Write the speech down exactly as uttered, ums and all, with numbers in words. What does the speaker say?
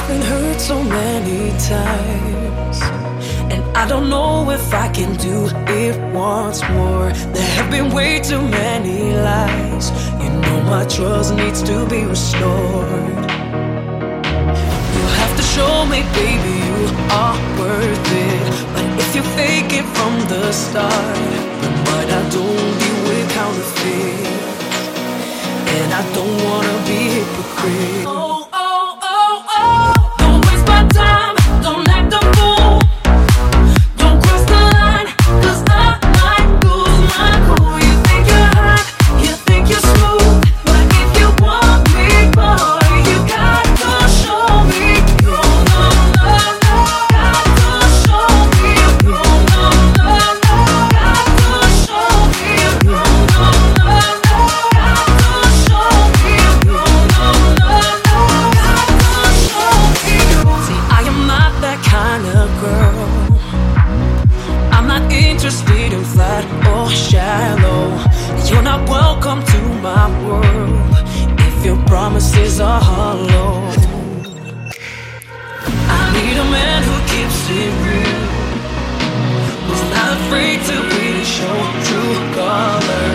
I've been hurt so many times, and I don't know if I can do it once more. There have been way too many lies. You know my trust needs to be restored. You have to show me, baby, you are worth it. But if you fake it from the start, then might I don't deal with counterfeit. And I don't wanna be hypocrite. Oh, oh, oh, oh. Don't waste my time, don't act a fool. Don't cross the line, cause I might lose my cool. You think you're hot, you think you're smooth, but if you want me, boy, you got to show me you know love. Got to show me you know love. Got to show me you know love. Got to show me you know love. Got to show me you. See, I am not that kind of girl. I'm not interested in flat or shallow. You're not welcome to my world if your promises are hollow. I need a man who keeps it real, who's not afraid to really show true colors.